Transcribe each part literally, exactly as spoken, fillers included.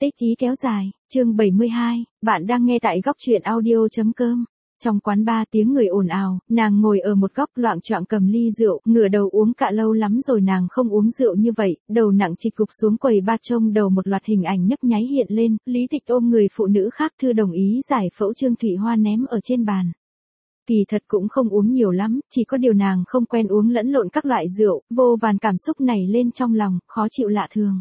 Tích ý kéo dài, chương bảy mươi hai, bạn đang nghe tại góc truyện audio.com. Trong quán bar tiếng người ồn ào, nàng ngồi ở một góc loạng choạng cầm ly rượu, ngửa đầu uống cạn lâu lắm rồi nàng không uống rượu như vậy, đầu nặng trịch gục xuống quầy bar trông đầu một loạt hình ảnh nhấp nháy hiện lên, Lý Tịch ôm người phụ nữ khác thư đồng ý giải phẫu Trương Thụy Hoa ném ở trên bàn. Kỳ thật cũng không uống nhiều lắm, chỉ có điều nàng không quen uống lẫn lộn các loại rượu, vô vàn cảm xúc nảy lên trong lòng, khó chịu lạ thường.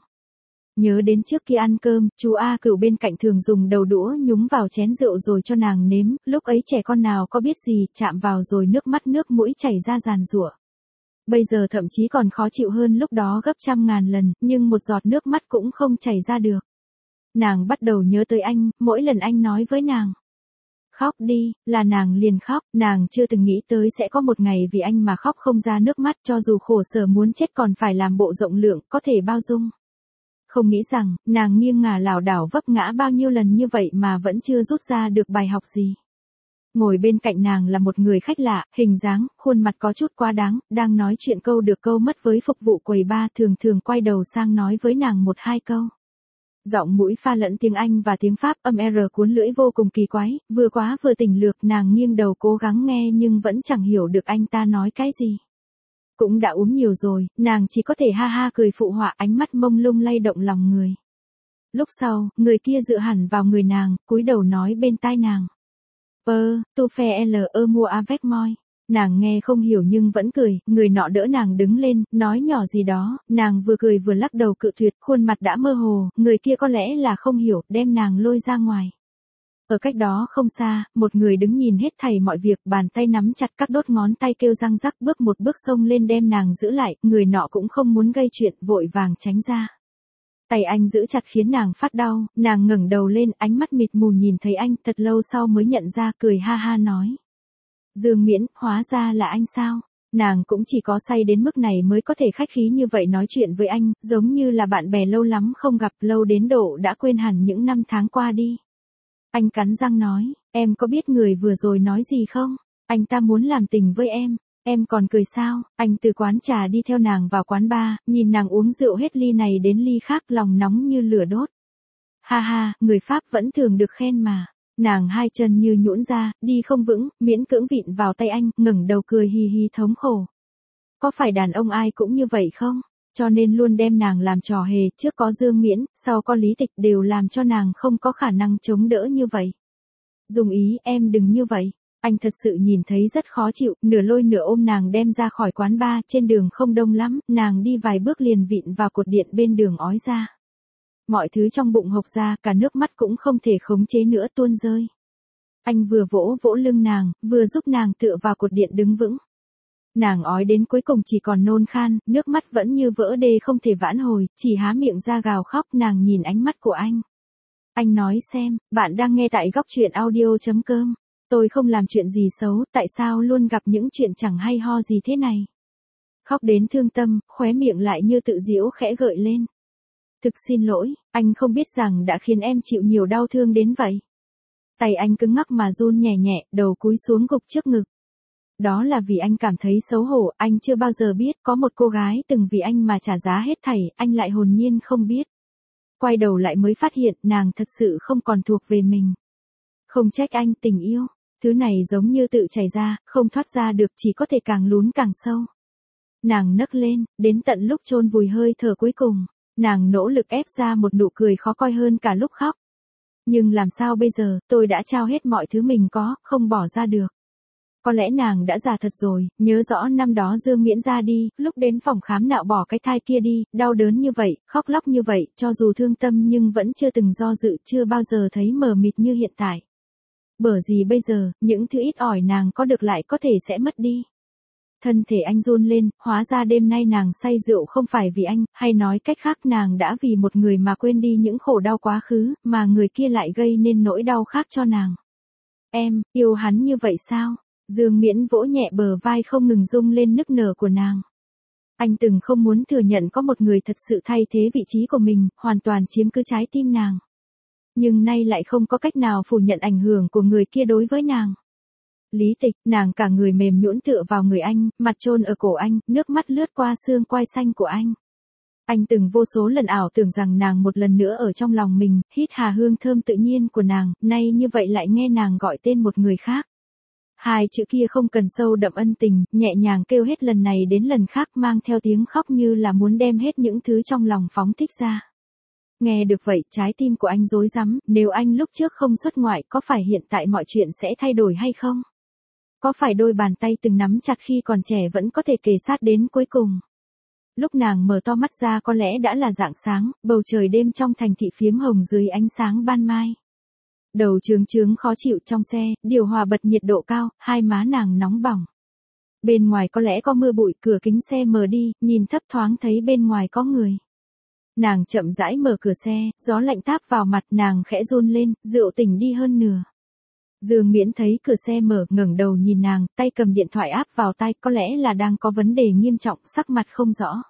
Nhớ đến trước khi ăn cơm, chú A Cửu bên cạnh thường dùng đầu đũa nhúng vào chén rượu rồi cho nàng nếm, lúc ấy trẻ con nào có biết gì, chạm vào rồi nước mắt nước mũi chảy ra giàn giụa. Bây giờ thậm chí còn khó chịu hơn lúc đó gấp trăm ngàn lần, nhưng một giọt nước mắt cũng không chảy ra được. Nàng bắt đầu nhớ tới anh, mỗi lần anh nói với nàng: khóc đi, là nàng liền khóc, nàng chưa từng nghĩ tới sẽ có một ngày vì anh mà khóc không ra nước mắt, cho dù khổ sở muốn chết còn phải làm bộ rộng lượng, có thể bao dung. Không nghĩ rằng, nàng nghiêng ngả lảo đảo vấp ngã bao nhiêu lần như vậy mà vẫn chưa rút ra được bài học gì. Ngồi bên cạnh nàng là một người khách lạ, hình dáng, khuôn mặt có chút quá đáng, đang nói chuyện câu được câu mất với phục vụ quầy bar, thường thường quay đầu sang nói với nàng một hai câu. Giọng mũi pha lẫn tiếng Anh và tiếng Pháp, âm R cuốn lưỡi vô cùng kỳ quái, vừa quá vừa tỉnh lược, nàng nghiêng đầu cố gắng nghe nhưng vẫn chẳng hiểu được anh ta nói cái gì. Cũng đã uống nhiều rồi, nàng chỉ có thể ha ha cười phụ họa, ánh mắt mông lung lay động lòng người. Lúc sau, người kia dựa hẳn vào người nàng, cúi đầu nói bên tai nàng: Ơ, tu phe L ơ mua avec moi. Nàng nghe không hiểu nhưng vẫn cười, người nọ đỡ nàng đứng lên, nói nhỏ gì đó, nàng vừa cười vừa lắc đầu cự tuyệt, khuôn mặt đã mơ hồ, người kia có lẽ là không hiểu, đem nàng lôi ra ngoài. Ở cách đó không xa, một người đứng nhìn hết thảy mọi việc, bàn tay nắm chặt các đốt ngón tay kêu răng rắc, bước một bước xông lên đem nàng giữ lại, người nọ cũng không muốn gây chuyện, vội vàng tránh ra. Tay anh giữ chặt khiến nàng phát đau, nàng ngẩng đầu lên, ánh mắt mịt mù nhìn thấy anh, thật lâu sau mới nhận ra, cười ha ha nói: Dương Miễn, hóa ra là anh sao? Nàng cũng chỉ có say đến mức này mới có thể khách khí như vậy nói chuyện với anh, giống như là bạn bè lâu lắm không gặp, lâu đến độ đã quên hẳn những năm tháng qua đi. Anh cắn răng nói: em có biết người vừa rồi nói gì không? Anh ta muốn làm tình với em. Em còn cười sao? Anh từ quán trà đi theo nàng vào quán bar, nhìn nàng uống rượu hết ly này đến ly khác, lòng nóng như lửa đốt. Ha ha, người Pháp vẫn thường được khen mà. Nàng hai chân như nhũn ra, đi không vững, miễn cưỡng vịn vào tay anh, ngẩng đầu cười hì hì thống khổ. Có phải đàn ông ai cũng như vậy không? Cho nên luôn đem nàng làm trò hề, trước có Dương Miễn, sau có Lý Tịch, đều làm cho nàng không có khả năng chống đỡ như vậy. Dùng ý, em đừng như vậy. Anh thật sự nhìn thấy rất khó chịu, nửa lôi nửa ôm nàng đem ra khỏi quán bar, trên đường không đông lắm, nàng đi vài bước liền vịn vào cột điện bên đường ói ra. Mọi thứ trong bụng hộc ra, cả nước mắt cũng không thể khống chế nữa tuôn rơi. Anh vừa vỗ vỗ lưng nàng, vừa giúp nàng tựa vào cột điện đứng vững. Nàng ói đến cuối cùng chỉ còn nôn khan, nước mắt vẫn như vỡ đê không thể vãn hồi, chỉ há miệng ra gào khóc. Nàng nhìn ánh mắt của anh. Anh nói xem, bạn đang nghe tại góc truyện audio.com. Tôi không làm chuyện gì xấu, tại sao luôn gặp những chuyện chẳng hay ho gì thế này? Khóc đến thương tâm, khóe miệng lại như tự giễu khẽ gợi lên. Thực xin lỗi, anh không biết rằng đã khiến em chịu nhiều đau thương đến vậy. Tay anh cứng ngắc mà run nhẹ nhẹ, đầu cúi xuống gục trước ngực. Đó là vì anh cảm thấy xấu hổ, anh chưa bao giờ biết có một cô gái từng vì anh mà trả giá hết thảy, anh lại hồn nhiên không biết. Quay đầu lại mới phát hiện nàng thật sự không còn thuộc về mình. Không trách anh, tình yêu, thứ này giống như tự chảy ra, không thoát ra được, chỉ có thể càng lún càng sâu. Nàng nấc lên, đến tận lúc chôn vùi hơi thở cuối cùng. Nàng nỗ lực ép ra một nụ cười khó coi hơn cả lúc khóc. Nhưng làm sao bây giờ, tôi đã trao hết mọi thứ mình có, không bỏ ra được. Có lẽ nàng đã già thật rồi, nhớ rõ năm đó Dương Miễn ra đi, lúc đến phòng khám nạo bỏ cái thai kia đi, đau đớn như vậy, khóc lóc như vậy, cho dù thương tâm nhưng vẫn chưa từng do dự, chưa bao giờ thấy mờ mịt như hiện tại. Bởi gì bây giờ, những thứ ít ỏi nàng có được lại có thể sẽ mất đi. Thân thể anh run lên, hóa ra đêm nay nàng say rượu không phải vì anh, hay nói cách khác nàng đã vì một người mà quên đi những khổ đau quá khứ, mà người kia lại gây nên nỗi đau khác cho nàng. Em, yêu hắn như vậy sao? Dương Miễn vỗ nhẹ bờ vai không ngừng rung lên nức nở của nàng. Anh từng không muốn thừa nhận có một người thật sự thay thế vị trí của mình, hoàn toàn chiếm cứ trái tim nàng. Nhưng nay lại không có cách nào phủ nhận ảnh hưởng của người kia đối với nàng. Lý Tịch, nàng cả người mềm nhũn tựa vào người anh, mặt chôn ở cổ anh, nước mắt lướt qua xương quai xanh của anh. Anh từng vô số lần ảo tưởng rằng nàng một lần nữa ở trong lòng mình, hít hà hương thơm tự nhiên của nàng, nay như vậy lại nghe nàng gọi tên một người khác. Hai chữ kia không cần sâu đậm ân tình, nhẹ nhàng kêu hết lần này đến lần khác mang theo tiếng khóc như là muốn đem hết những thứ trong lòng phóng thích ra. Nghe được vậy, trái tim của anh rối rắm, nếu anh lúc trước không xuất ngoại có phải hiện tại mọi chuyện sẽ thay đổi hay không? Có phải đôi bàn tay từng nắm chặt khi còn trẻ vẫn có thể kề sát đến cuối cùng? Lúc nàng mở to mắt ra có lẽ đã là rạng sáng, bầu trời đêm trong thành thị phiếm hồng dưới ánh sáng ban mai. Đầu trướng trướng khó chịu trong xe, điều hòa bật nhiệt độ cao, hai má nàng nóng bỏng. Bên ngoài có lẽ có mưa bụi, cửa kính xe mở đi, nhìn thấp thoáng thấy bên ngoài có người. Nàng chậm rãi mở cửa xe, gió lạnh táp vào mặt, nàng khẽ run lên, rượu tỉnh đi hơn nửa. Dương Miễn thấy cửa xe mở, ngẩng đầu nhìn nàng, tay cầm điện thoại áp vào tai, có lẽ là đang có vấn đề nghiêm trọng, sắc mặt không rõ.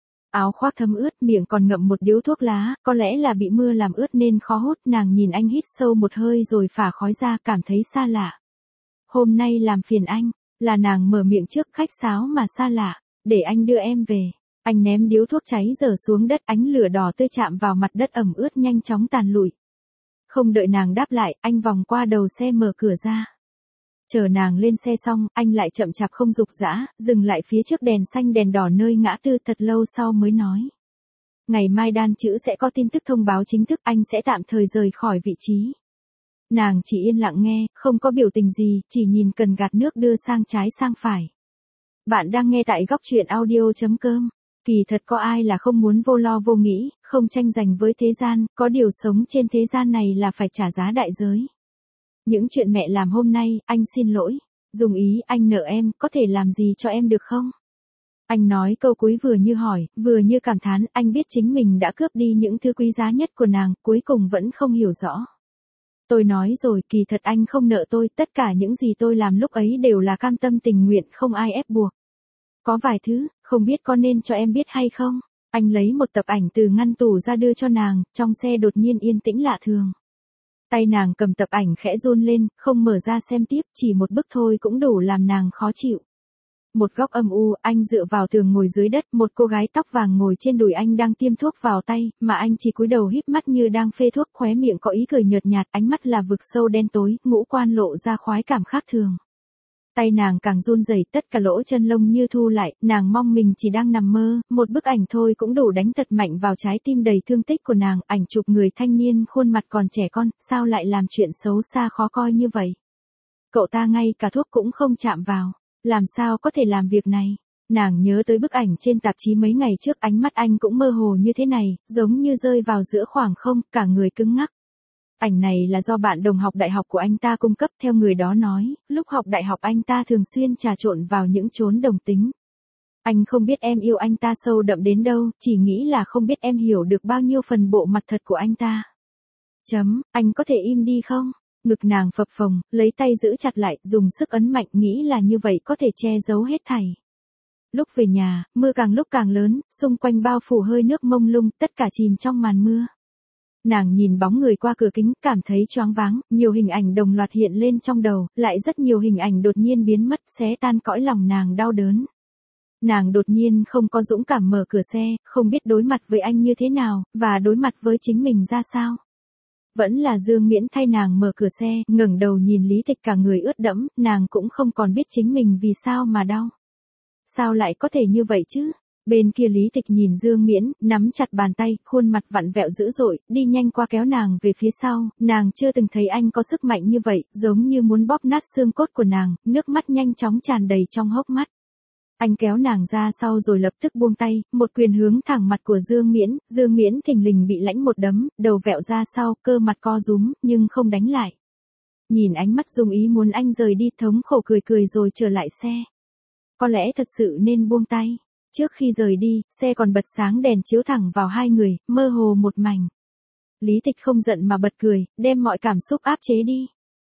Áo khoác thấm ướt, miệng còn ngậm một điếu thuốc lá, có lẽ là bị mưa làm ướt nên khó hút, nàng nhìn anh hít sâu một hơi rồi phả khói ra, cảm thấy xa lạ. Hôm nay làm phiền anh, là nàng mở miệng trước, khách sáo mà xa lạ, để anh đưa em về. Anh ném điếu thuốc cháy dở xuống đất, ánh lửa đỏ tươi chạm vào mặt đất ẩm ướt nhanh chóng tàn lụi. Không đợi nàng đáp lại, anh vòng qua đầu xe mở cửa ra. Chờ nàng lên xe xong, anh lại chậm chạp không dục dã, dừng lại phía trước đèn xanh đèn đỏ nơi ngã tư, thật lâu sau mới nói. Ngày mai đan chữ sẽ có tin tức thông báo chính thức, anh sẽ tạm thời rời khỏi vị trí. Nàng chỉ yên lặng nghe, không có biểu tình gì, chỉ nhìn cần gạt nước đưa sang trái sang phải. Bạn đang nghe tại góc truyện audio chấm com. Kỳ thật có ai là không muốn vô lo vô nghĩ, không tranh giành với thế gian, có điều sống trên thế gian này là phải trả giá đại giới. Những chuyện mẹ làm hôm nay, anh xin lỗi. Dùng ý, anh nợ em, có thể làm gì cho em được không? Anh nói câu cuối vừa như hỏi, vừa như cảm thán, anh biết chính mình đã cướp đi những thứ quý giá nhất của nàng, cuối cùng vẫn không hiểu rõ. Tôi nói rồi, kỳ thật anh không nợ tôi, tất cả những gì tôi làm lúc ấy đều là cam tâm tình nguyện, không ai ép buộc. Có vài thứ, không biết có nên cho em biết hay không? Anh lấy một tập ảnh từ ngăn tủ ra đưa cho nàng, trong xe đột nhiên yên tĩnh lạ thường. Tay nàng cầm tập ảnh khẽ run lên, không mở ra xem tiếp, chỉ một bức thôi cũng đủ làm nàng khó chịu. Một góc âm u, anh dựa vào tường ngồi dưới đất, một cô gái tóc vàng ngồi trên đùi anh đang tiêm thuốc vào tay, mà anh chỉ cúi đầu híp mắt như đang phê thuốc, khóe miệng có ý cười nhợt nhạt, ánh mắt là vực sâu đen tối, ngũ quan lộ ra khoái cảm khác thường. Tay nàng càng run rẩy, tất cả lỗ chân lông như thu lại, nàng mong mình chỉ đang nằm mơ, một bức ảnh thôi cũng đủ đánh thật mạnh vào trái tim đầy thương tích của nàng, ảnh chụp người thanh niên khuôn mặt còn trẻ con, sao lại làm chuyện xấu xa khó coi như vậy. Cậu ta ngay cả thuốc cũng không chạm vào, làm sao có thể làm việc này. Nàng nhớ tới bức ảnh trên tạp chí mấy ngày trước, ánh mắt anh cũng mơ hồ như thế này, giống như rơi vào giữa khoảng không, cả người cứng ngắc. Ảnh này là do bạn đồng học đại học của anh ta cung cấp, theo người đó nói, lúc học đại học anh ta thường xuyên trà trộn vào những chốn đồng tính. Anh không biết em yêu anh ta sâu đậm đến đâu, chỉ nghĩ là không biết em hiểu được bao nhiêu phần bộ mặt thật của anh ta. Chấm, anh có thể im đi không? Ngực nàng phập phồng, lấy tay giữ chặt lại, dùng sức ấn mạnh, nghĩ là như vậy có thể che giấu hết thảy. Lúc về nhà, mưa càng lúc càng lớn, xung quanh bao phủ hơi nước mông lung, tất cả chìm trong màn mưa. Nàng nhìn bóng người qua cửa kính, cảm thấy choáng váng, nhiều hình ảnh đồng loạt hiện lên trong đầu, lại rất nhiều hình ảnh đột nhiên biến mất, xé tan cõi lòng nàng đau đớn. Nàng đột nhiên không có dũng cảm mở cửa xe, không biết đối mặt với anh như thế nào, và đối mặt với chính mình ra sao. Vẫn là Dương Miễn thay nàng mở cửa xe, ngẩng đầu nhìn Lý Tịch cả người ướt đẫm, nàng cũng không còn biết chính mình vì sao mà đau. Sao lại có thể như vậy chứ? Bên kia Lý Tịch nhìn Dương Miễn, nắm chặt bàn tay, khuôn mặt vặn vẹo dữ dội, đi nhanh qua kéo nàng về phía sau, nàng chưa từng thấy anh có sức mạnh như vậy, giống như muốn bóp nát xương cốt của nàng, nước mắt nhanh chóng tràn đầy trong hốc mắt. Anh kéo nàng ra sau rồi lập tức buông tay, một quyền hướng thẳng mặt của Dương Miễn, Dương Miễn thình lình bị lãnh một đấm, đầu vẹo ra sau, cơ mặt co rúm, nhưng không đánh lại. Nhìn ánh mắt Dung ý muốn anh rời đi, thống khổ cười cười rồi trở lại xe. Có lẽ thật sự nên buông tay. Trước khi rời đi, xe còn bật sáng đèn chiếu thẳng vào hai người, mơ hồ một mảnh. Lý Tịch không giận mà bật cười, đem mọi cảm xúc áp chế đi.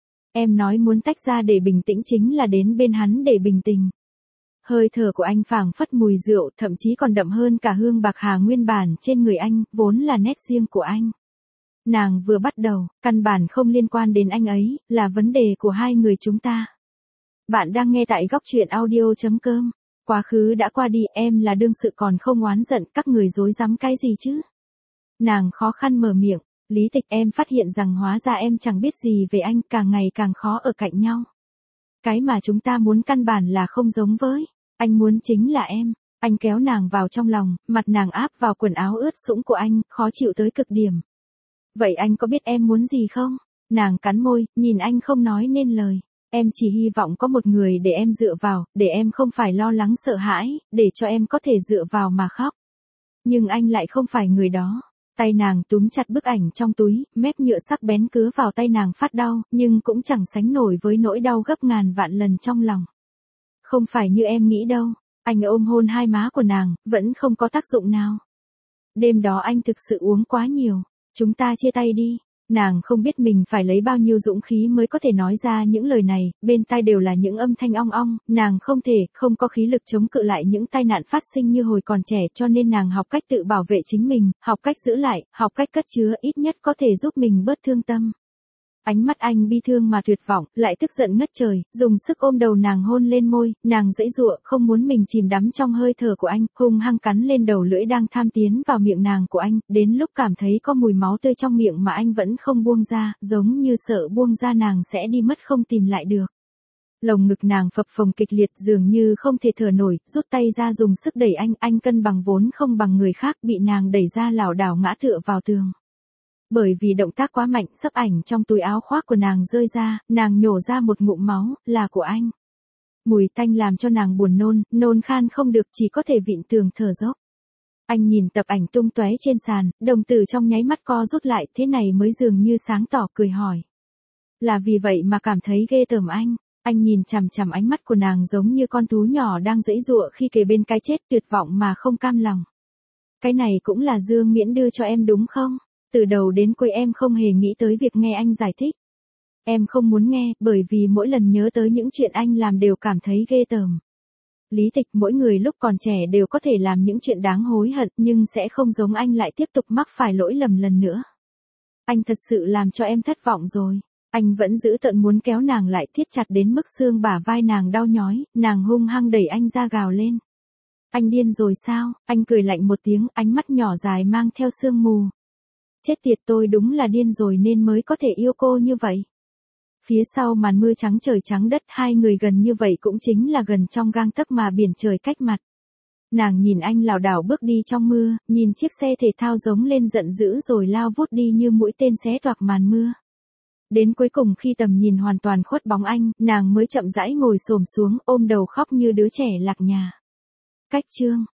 Em nói muốn tách ra để bình tĩnh chính là đến bên hắn để bình tĩnh. Hơi thở của anh phảng phất mùi rượu, thậm chí còn đậm hơn cả hương bạc hà nguyên bản trên người anh, vốn là nét riêng của anh. Nàng vừa bắt đầu, căn bản không liên quan đến anh ấy, là vấn đề của hai người chúng ta. Bạn đang nghe tại góc truyện audio chấm com. Quá khứ đã qua đi, em là đương sự còn không oán giận, các người dối rắm cái gì chứ? Nàng khó khăn mở miệng, Lý Tịch, em phát hiện rằng hóa ra em chẳng biết gì về anh, càng ngày càng khó ở cạnh nhau. Cái mà chúng ta muốn căn bản là không giống với, anh muốn chính là em. Anh kéo nàng vào trong lòng, mặt nàng áp vào quần áo ướt sũng của anh, khó chịu tới cực điểm. Vậy anh có biết em muốn gì không? Nàng cắn môi, nhìn anh không nói nên lời. Em chỉ hy vọng có một người để em dựa vào, để em không phải lo lắng sợ hãi, để cho em có thể dựa vào mà khóc. Nhưng anh lại không phải người đó. Tay nàng túm chặt bức ảnh trong túi, mép nhựa sắc bén cứa vào tay nàng phát đau, nhưng cũng chẳng sánh nổi với nỗi đau gấp ngàn vạn lần trong lòng. Không phải như em nghĩ đâu. Anh ôm hôn hai má của nàng, vẫn không có tác dụng nào. Đêm đó anh thực sự uống quá nhiều. Chúng ta chia tay đi. Nàng không biết mình phải lấy bao nhiêu dũng khí mới có thể nói ra những lời này, bên tai đều là những âm thanh ong ong, nàng không thể, không có khí lực chống cự lại những tai nạn phát sinh như hồi còn trẻ, cho nên nàng học cách tự bảo vệ chính mình, học cách giữ lại, học cách cất chứa, ít nhất có thể giúp mình bớt thương tâm. Ánh mắt anh bi thương mà tuyệt vọng, lại tức giận ngất trời, dùng sức ôm đầu nàng hôn lên môi, nàng giãy giụa, không muốn mình chìm đắm trong hơi thở của anh, hung hăng cắn lên đầu lưỡi đang tham tiến vào miệng nàng của anh, đến lúc cảm thấy có mùi máu tươi trong miệng mà anh vẫn không buông ra, giống như sợ buông ra nàng sẽ đi mất không tìm lại được. Lồng ngực nàng phập phồng kịch liệt dường như không thể thở nổi, rút tay ra dùng sức đẩy anh, anh cân bằng vốn không bằng người khác, bị nàng đẩy ra lảo đảo ngã tựa vào tường. Bởi vì động tác quá mạnh, xấp ảnh trong túi áo khoác của nàng rơi ra, nàng nhổ ra một ngụm máu, là của anh. Mùi tanh làm cho nàng buồn nôn, nôn khan không được, chỉ có thể vịn tường thở dốc. Anh nhìn tập ảnh tung tóe trên sàn, đồng tử trong nháy mắt co rút lại, thế này mới dường như sáng tỏ, cười hỏi. Là vì vậy mà cảm thấy ghê tởm anh. Anh nhìn chằm chằm ánh mắt của nàng giống như con thú nhỏ đang giãy giụa khi kề bên cái chết, tuyệt vọng mà không cam lòng. Cái này cũng là Dương Miễn đưa cho em đúng không? Từ đầu đến cuối em không hề nghĩ tới việc nghe anh giải thích. Em không muốn nghe, bởi vì mỗi lần nhớ tới những chuyện anh làm đều cảm thấy ghê tởm. Lý Tịch, mỗi người lúc còn trẻ đều có thể làm những chuyện đáng hối hận, nhưng sẽ không giống anh lại tiếp tục mắc phải lỗi lầm lần nữa. Anh thật sự làm cho em thất vọng rồi. Anh vẫn giữ tận muốn kéo nàng lại, thiết chặt đến mức xương bả vai nàng đau nhói, nàng hung hăng đẩy anh ra gào lên. Anh điên rồi sao? Anh cười lạnh một tiếng, ánh mắt nhỏ dài mang theo sương mù. Chết tiệt, tôi đúng là điên rồi nên mới có thể yêu cô như vậy. Phía sau màn mưa trắng trời trắng đất, hai người gần như vậy cũng chính là gần trong gang tấc mà biển trời cách mặt. Nàng nhìn anh lảo đảo bước đi trong mưa, nhìn chiếc xe thể thao giống lên giận dữ rồi lao vút đi như mũi tên xé toạc màn mưa. Đến cuối cùng khi tầm nhìn hoàn toàn khuất bóng anh, nàng mới chậm rãi ngồi xổm xuống, ôm đầu khóc như đứa trẻ lạc nhà. Cách chương